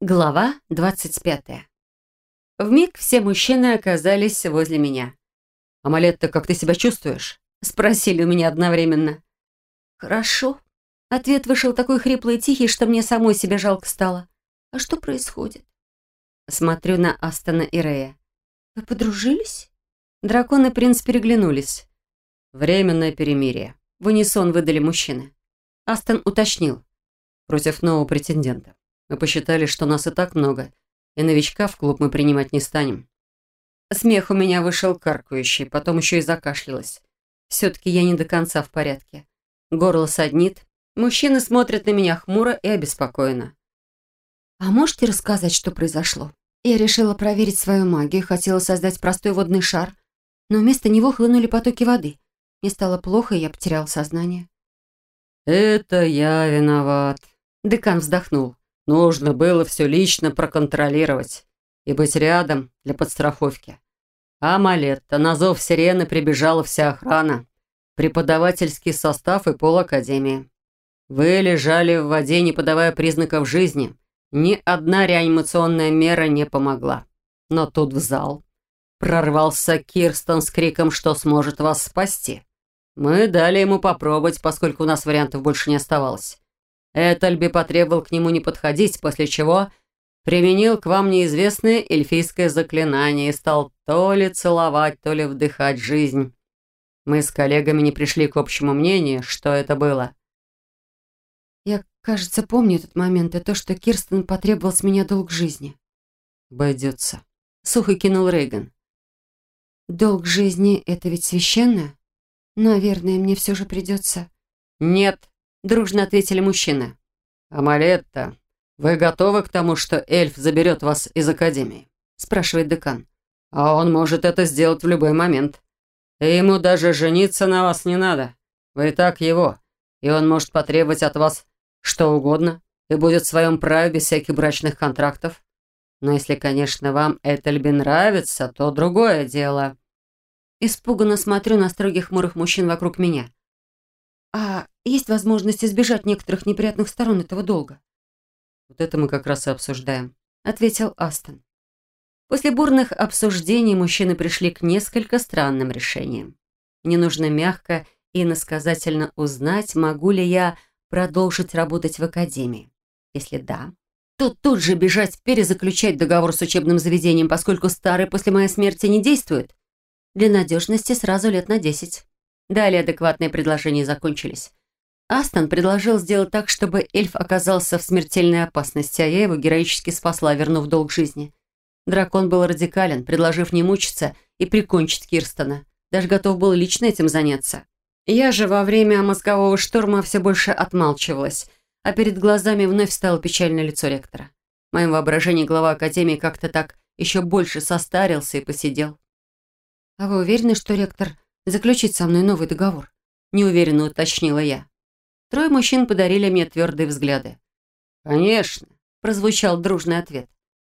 Глава 25. Вмиг все мужчины оказались возле меня. «Амалетта, как ты себя чувствуешь?» — спросили у меня одновременно. «Хорошо». Ответ вышел такой хриплый и тихий, что мне самой себе жалко стало. «А что происходит?» Смотрю на Астона и Рея. «Вы подружились?» Дракон и принц переглянулись. «Временное перемирие», — в унисон выдали мужчины. Астон уточнил. «Против нового претендента. Мы посчитали, что нас и так много, и новичка в клуб мы принимать не станем». Смех у меня вышел каркающий, потом еще и закашлялась. Все-таки я не до конца в порядке. Горло саднит. Мужчины смотрят на меня хмуро и обеспокоенно. «А можете рассказать, что произошло?» Я решила проверить свою магию, хотела создать простой водный шар, но вместо него хлынули потоки воды. Мне стало плохо, и я потеряла сознание. «Это я виноват», — декан вздохнул. «Нужно было все лично проконтролировать и быть рядом для подстраховки. Амалетта, на зов сирены прибежала вся охрана, преподавательский состав и полакадемии. Вы лежали в воде, не подавая признаков жизни. Ни одна реанимационная мера не помогла. Но тут в зал прорвался Кирстен с криком, что сможет вас спасти. Мы дали ему попробовать, поскольку у нас вариантов больше не оставалось. Этельби потребовал к нему не подходить, после чего применил к вам неизвестное эльфийское заклинание и стал то ли целовать, то ли вдыхать жизнь. Мы с коллегами не пришли к общему мнению, что это было». Я, кажется, помню этот момент и то, что Кирстен потребовал с меня долг жизни. «Обойдется», — сухо кинул Рейган. «Долг жизни — это ведь священное? Наверное, мне все же придется...» «Нет», — дружно ответили мужчины. «Амалетта, вы готовы к тому, что эльф заберет вас из академии?» — спрашивает декан. «А он может это сделать в любой момент. И ему даже жениться на вас не надо. Вы и так его, и он может потребовать от вас что угодно и будет в своем праве без всяких брачных контрактов. Но если, конечно, вам Этельби нравится, то другое дело». Испуганно смотрю на строгих хмурых мужчин вокруг меня. «А есть возможность избежать некоторых неприятных сторон этого долга?» «Вот это мы как раз и обсуждаем», — ответил Астон. После бурных обсуждений мужчины пришли к несколько странным решениям. Мне нужно мягко и иносказательно узнать, могу ли я продолжить работать в академии. Если да, то тут же бежать перезаключать договор с учебным заведением, поскольку старый после моей смерти не действует. Для надежности сразу лет на 10. Далее адекватные предложения закончились. Астон предложил сделать так, чтобы эльф оказался в смертельной опасности, а я его героически спасла, вернув долг жизни. Дракон был радикален, предложив не мучиться и прикончить Кирстена. Даже готов был лично этим заняться. Я же во время мозгового шторма все больше отмалчивалась, а перед глазами вновь стало печальное лицо ректора. В моем воображении глава академии как-то так еще больше состарился и посидел. «А вы уверены, что ректор заключит со мной новый договор?» — неуверенно уточнила я. Трое мужчин подарили мне твердые взгляды. «Конечно», — прозвучал дружный ответ.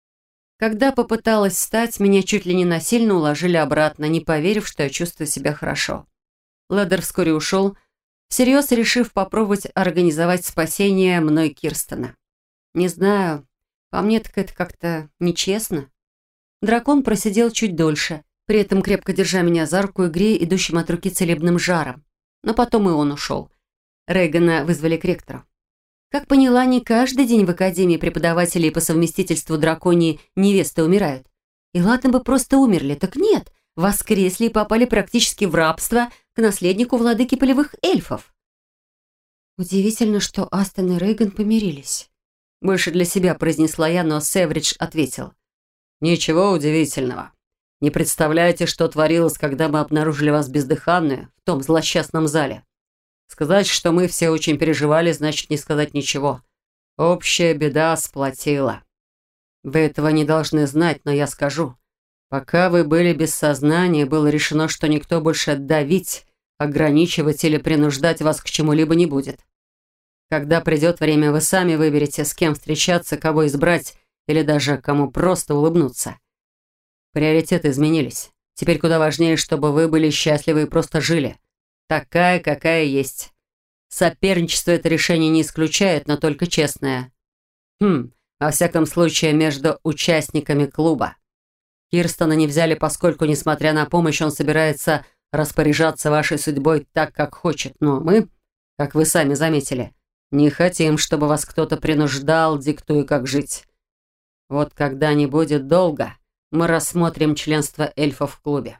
Когда попыталась встать, меня чуть ли не насильно уложили обратно, не поверив, что я чувствую себя хорошо. Ледер вскоре ушел, всерьез решив попробовать организовать спасение мной Кирстена. Не знаю, по мне так это как-то нечестно. Дракон просидел чуть дольше, при этом крепко держа меня за руку и грея идущим от руки целебным жаром. Но потом и он ушел. Рейгана вызвали к ректору. Как поняла, не каждый день в академии преподаватели по совместительству драконьи невесты умирают. И ладно бы просто умерли, так нет, воскресли и попали практически в рабство к наследнику владыки полевых эльфов. Удивительно, что Астон и Рейган помирились. Больше для себя произнесла я, но Севридж ответил. «Ничего удивительного. Не представляете, что творилось, когда мы обнаружили вас бездыханную в том злосчастном зале. Сказать, что мы все очень переживали, значит не сказать ничего. Общая беда сплотила. Вы этого не должны знать, но я скажу. Пока вы были без сознания, было решено, что никто больше давить, ограничивать или принуждать вас к чему-либо не будет. Когда придет время, вы сами выберете, с кем встречаться, кого избрать или даже кому просто улыбнуться. Приоритеты изменились. Теперь куда важнее, чтобы вы были счастливы и просто жили. Такая, какая есть. Соперничество это решение не исключает, но только честное. Во всяком случае, между участниками клуба. Кирстона не взяли, поскольку, несмотря на помощь, он собирается распоряжаться вашей судьбой так, как хочет. Но мы, как вы сами заметили, не хотим, чтобы вас кто-то принуждал, диктуя, как жить. Вот когда не будет долго, мы рассмотрим членство эльфов в клубе».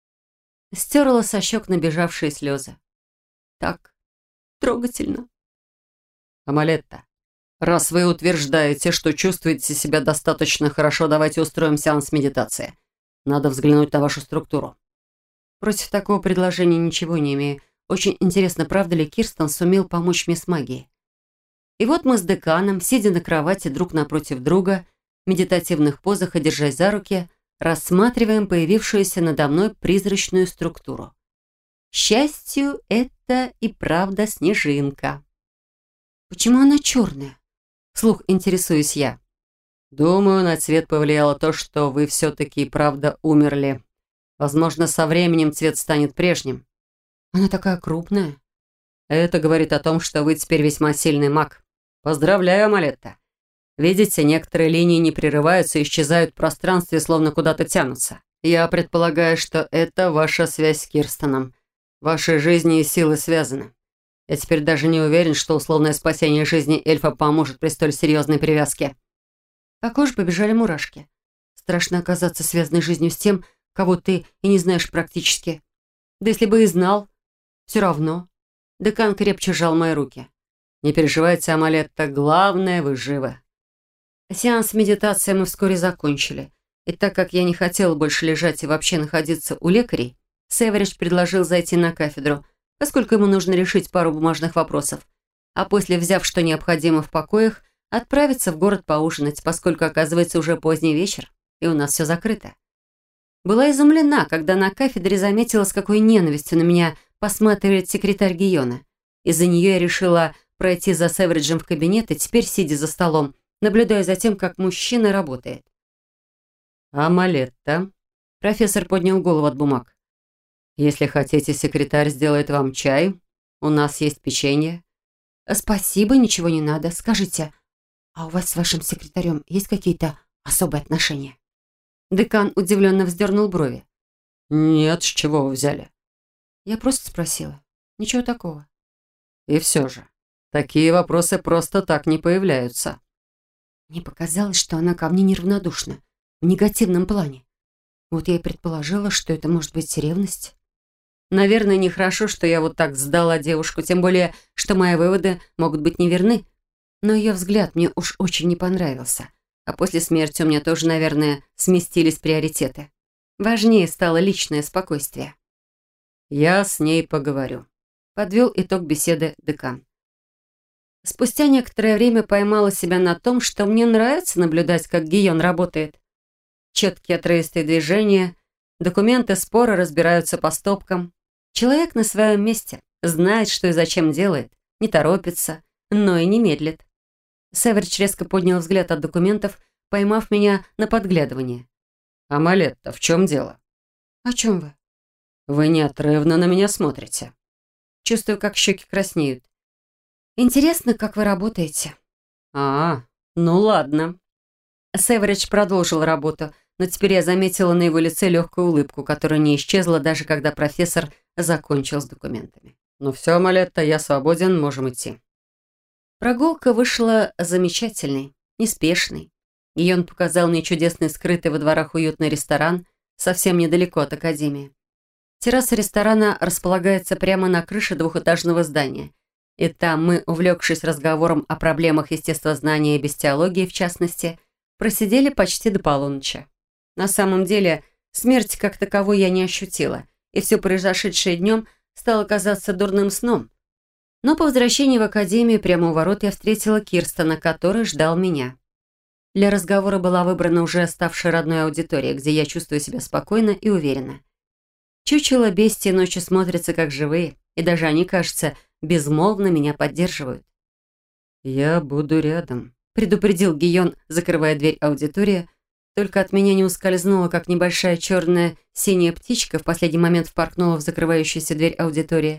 Стерла со щек набежавшие слезы. Так трогательно. «Амалетта, раз вы утверждаете, что чувствуете себя достаточно хорошо, давайте устроим сеанс медитации. Надо взглянуть на вашу структуру». Против такого предложения ничего не имею. Очень интересно, правда ли Кирстен сумел помочь мне с магией. И вот мы с деканом, сидя на кровати друг напротив друга, в медитативных позах и держась за руки, рассматриваем появившуюся надо мной призрачную структуру. К счастью, это и правда снежинка. «Почему она черная?» — вслух интересуюсь я. «Думаю, на цвет повлияло то, что вы все-таки и правда умерли. Возможно, со временем цвет станет прежним». «Она такая крупная». «Это говорит о том, что вы теперь весьма сильный маг. Поздравляю, Амалетта. Видите, некоторые линии не прерываются и исчезают в пространстве, словно куда-то тянутся. Я предполагаю, что это ваша связь с Кирстоном. Ваши жизни и силы связаны. Я теперь даже не уверен, что условное спасение жизни эльфа поможет при столь серьезной привязке». По коже побежали мурашки. Страшно оказаться связанной жизнью с тем, кого ты и не знаешь практически. Да если бы и знал, все равно. Декан крепче сжал мои руки. «Не переживайте, Амалетта, главное, вы живы». Сеанс медитации мы вскоре закончили. И так как я не хотела больше лежать и вообще находиться у лекарей, Северидж предложил зайти на кафедру, поскольку ему нужно решить пару бумажных вопросов, а после, взяв что необходимо в покоях, отправиться в город поужинать, поскольку, оказывается, уже поздний вечер, и у нас все закрыто. Была изумлена, когда на кафедре заметила, с какой ненавистью на меня посматривает секретарь Гийона. Из-за нее я решила пройти за Севериджем в кабинет и теперь, сидя за столом, наблюдая за тем, как мужчина работает. «Амалетта», профессор поднял голову от бумаг. «Если хотите, секретарь сделает вам чай. У нас есть печенье». «Спасибо, ничего не надо. Скажите, а у вас с вашим секретарем есть какие-то особые отношения?» Декан удивленно вздернул брови. «Нет, с чего вы взяли?» Я просто спросила. Ничего такого. «И все же, такие вопросы просто так не появляются». Мне показалось, что она ко мне неравнодушна, в негативном плане. Вот я и предположила, что это может быть ревность. Наверное, нехорошо, что я вот так сдала девушку, тем более, что мои выводы могут быть неверны. Но ее взгляд мне уж очень не понравился. А после смерти у меня тоже, наверное, сместились приоритеты. Важнее стало личное спокойствие. «Я с ней поговорю», — подвел итог беседы декан. Спустя некоторое время поймала себя на том, что мне нравится наблюдать, как Гийон работает. Четкие отрывистые движения, документы спора разбираются по стопкам. Человек на своем месте, знает, что и зачем делает, не торопится, но и не медлит. Северидж резко поднял взгляд от документов, поймав меня на подглядывание. «Амалетта, в чем дело?» «О чем вы?» «Вы неотрывно на меня смотрите». Чувствую, как щеки краснеют. «Интересно, как вы работаете?» Ну ладно». Северидж продолжил работу, но теперь я заметила на его лице легкую улыбку, которая не исчезла, даже когда профессор закончил с документами. «Ну все, Амалетта, я свободен, можем идти». Прогулка вышла замечательной, неспешной. Гийон показал мне чудесный скрытый во дворах уютный ресторан, совсем недалеко от академии. Терраса ресторана располагается прямо на крыше двухэтажного здания. И там мы, увлекшись разговором о проблемах естествознания и бестиологии в частности, просидели почти до полуночи. На самом деле, смерти как таковой я не ощутила, и все произошедшее днем стало казаться дурным сном. Но по возвращении в академию прямо у ворот я встретила Кирстена, который ждал меня. Для разговора была выбрана уже ставшая родной аудитория, где я чувствую себя спокойно и уверенно. Чучело бестии ночью смотрятся как живые, и даже они, кажется, безмолвно меня поддерживают. «Я буду рядом», — предупредил Гийон, закрывая дверь аудитории. Только от меня не ускользнула, как небольшая черная синяя птичка в последний момент впорхнула в закрывающуюся дверь аудитории.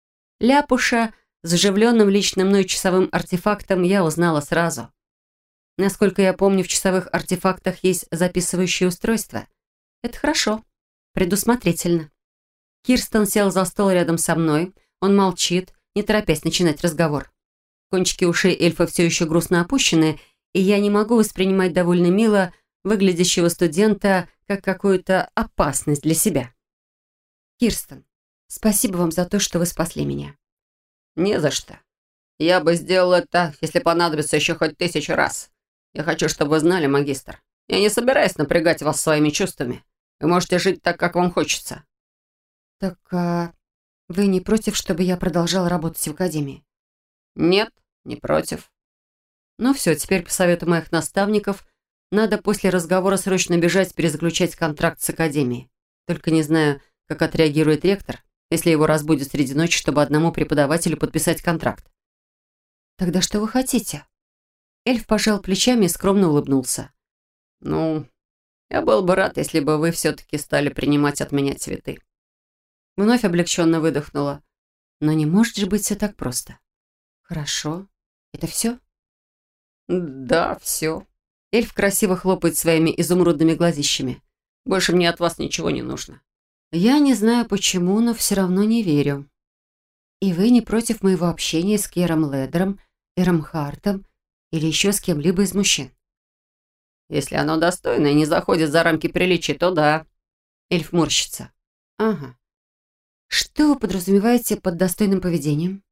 Ляпуша с оживленным лично мной часовым артефактом я узнала сразу. Насколько я помню, в часовых артефактах есть записывающее устройство. Это хорошо. Предусмотрительно. Кирстен сел за стол рядом со мной. Он молчит, не торопясь начинать разговор. Кончики ушей эльфа все еще грустно опущены, и я не могу воспринимать довольно мило выглядящего студента как какую-то опасность для себя. Кирстен, спасибо вам за то, что вы спасли меня. Не за что. Я бы сделал это, если понадобится еще хоть 1000 раз. Я хочу, чтобы вы знали, магистр. Я не собираюсь напрягать вас своими чувствами. Вы можете жить так, как вам хочется. Так, вы не против, чтобы я продолжала работать в академии? Нет, не против. Ну все, теперь по совету моих наставников надо после разговора срочно бежать перезаключать контракт с академией. Только не знаю, как отреагирует ректор, если его разбудят среди ночи, чтобы одному преподавателю подписать контракт. Тогда что вы хотите? Эльф пожал плечами и скромно улыбнулся. Ну, я был бы рад, если бы вы все-таки стали принимать от меня цветы. Вновь облегченно выдохнула. Но не может же быть все так просто. Хорошо. Это все? Да, все. Эльф красиво хлопает своими изумрудными глазищами. Больше мне от вас ничего не нужно. Я не знаю почему, но все равно не верю. И вы не против моего общения с Кером Ледером, Эром Хартом или еще с кем-либо из мужчин? Если оно достойно и не заходит за рамки приличия, то да. Эльф морщится. Ага. Что вы подразумеваете под достойным поведением?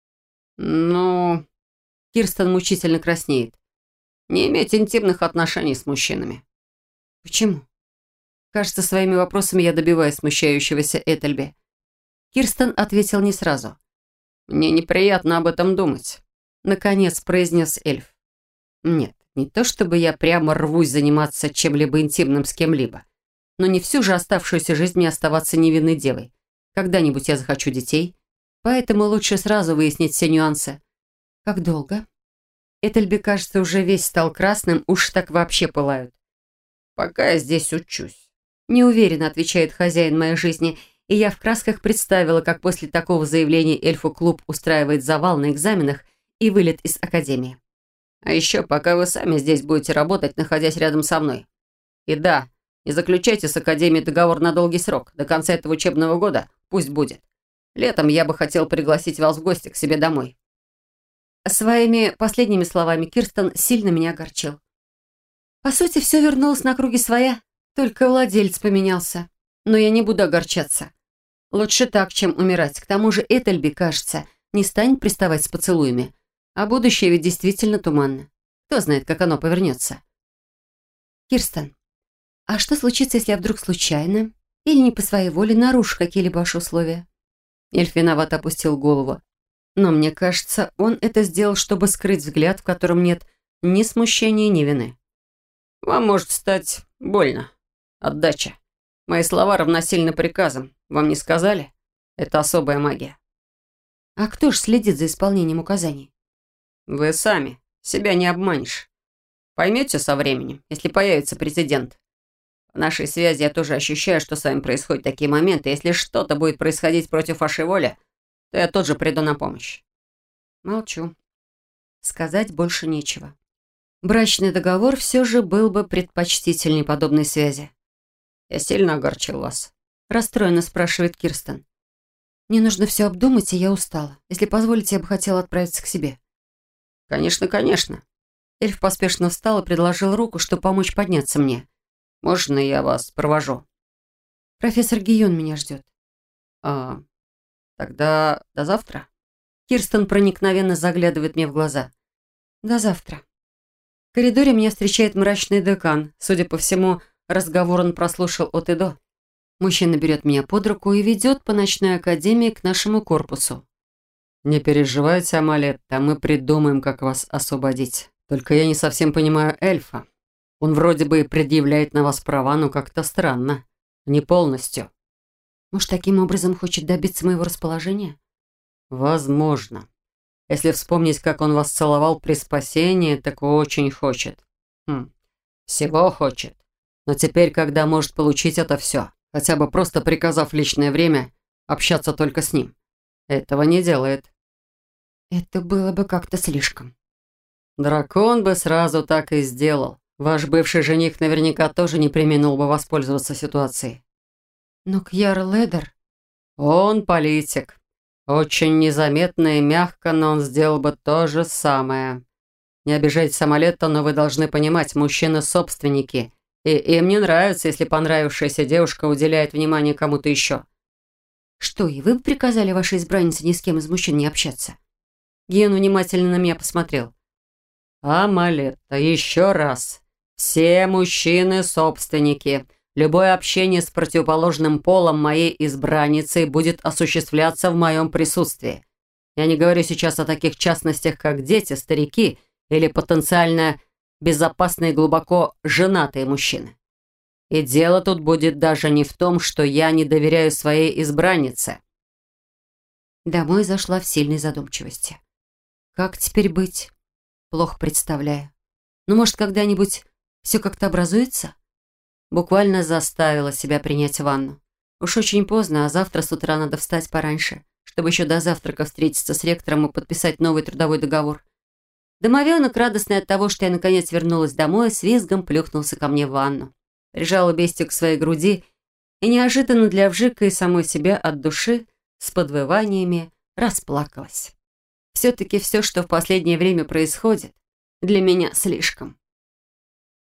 Ну, Кирстен мучительно краснеет. Не иметь интимных отношений с мужчинами. Почему? Кажется, своими вопросами я добиваюсь смущающегося Этельби. Кирстен ответил не сразу. Мне неприятно об этом думать. Наконец произнес эльф. Нет, не то чтобы я прямо рвусь заниматься чем-либо интимным с кем-либо. Но не всю же оставшуюся жизнь мне оставаться невинной девой. Когда-нибудь я захочу детей, поэтому лучше сразу выяснить все нюансы. Как долго? Этельби, кажется, уже весь стал красным, уж так вообще пылают. Пока я здесь учусь. Неуверенно отвечает хозяин моей жизни, и я в красках представила, как после такого заявления эльфу-клуб устраивает завал на экзаменах и вылет из академии. А еще пока вы сами здесь будете работать, находясь рядом со мной. И да, не заключайте с академией договор на долгий срок. До конца этого учебного года пусть будет. Летом я бы хотел пригласить вас в гости к себе домой. Своими последними словами Кирстен сильно меня огорчил. По сути, все вернулось на круги своя, только владелец поменялся. Но я не буду огорчаться. Лучше так, чем умирать. К тому же Этельби, кажется, не станет приставать с поцелуями. А будущее ведь действительно туманно. Кто знает, как оно повернется. Кирстен, а что случится, если я вдруг случайно или не по своей воле нарушу какие-либо ваши условия? Эльф виновато опустил голову. Но мне кажется, он это сделал, чтобы скрыть взгляд, в котором нет ни смущения, ни вины. Вам может стать больно. Отдача. Мои слова равносильны приказам. Вам не сказали? Это особая магия. А кто ж следит за исполнением указаний? Вы сами. Себя не обманешь. Поймете со временем, если появится президент. В нашей связи я тоже ощущаю, что с вами происходят такие моменты. Если что-то будет происходить против вашей воли, то я тут же приду на помощь. Молчу. Сказать больше нечего. Брачный договор все же был бы предпочтительней подобной связи. Я сильно огорчил вас. Расстроенно спрашивает Кирстен. Мне нужно все обдумать, и я устала. Если позволите, я бы хотела отправиться к себе. Конечно, конечно. Эльф поспешно встал и предложил руку, чтобы помочь подняться мне. Можно я вас провожу? Профессор Гийон меня ждет. Тогда до завтра. Кирстен проникновенно заглядывает мне в глаза. До завтра. В коридоре меня встречает мрачный декан. Судя по всему, разговор он прослушал от и до. Мужчина берет меня под руку и ведет по ночной академии к нашему корпусу. Не переживайте, Амалетта, мы придумаем, как вас освободить. Только я не совсем понимаю эльфа. Он вроде бы и предъявляет на вас права, но как-то странно. Не полностью. Может, таким образом хочет добиться моего расположения? Возможно. Если вспомнить, как он вас целовал при спасении, так очень хочет. Всего хочет. Но теперь, когда может получить это все, хотя бы просто приказав в личное время общаться только с ним, этого не делает. Это было бы как-то слишком. Дракон бы сразу так и сделал. Ваш бывший жених наверняка тоже не преминул бы воспользоваться ситуацией. Но Кьяр Ледер... Он политик. Очень незаметно и мягко, но он сделал бы то же самое. Не обижайте Самолета, но вы должны понимать, мужчины собственники, и им не нравится, если понравившаяся девушка уделяет внимание кому-то еще. Что, и вы бы приказали вашей избраннице ни с кем из мужчин не общаться? Гиен внимательно на меня посмотрел. Амалетта, еще раз. Все мужчины собственники. Любое общение с противоположным полом моей избранницы будет осуществляться в моем присутствии. Я не говорю сейчас о таких частностях, как дети, старики или потенциально безопасные глубоко женатые мужчины. И дело тут будет даже не в том, что я не доверяю своей избраннице. Домой зашла в сильной задумчивости. Как теперь быть? Плохо представляю. Ну, может, когда-нибудь все как-то образуется? Буквально заставила себя принять ванну. Уж очень поздно, а завтра с утра надо встать пораньше, чтобы еще до завтрака встретиться с ректором и подписать новый трудовой договор. Домовенок, радостный от того, что я наконец вернулась домой, с визгом плюхнулся ко мне в ванну. Прижала бестию к своей груди и неожиданно для вжика и самой себя от души с подвываниями расплакалась. Все-таки все, что в последнее время происходит, для меня слишком.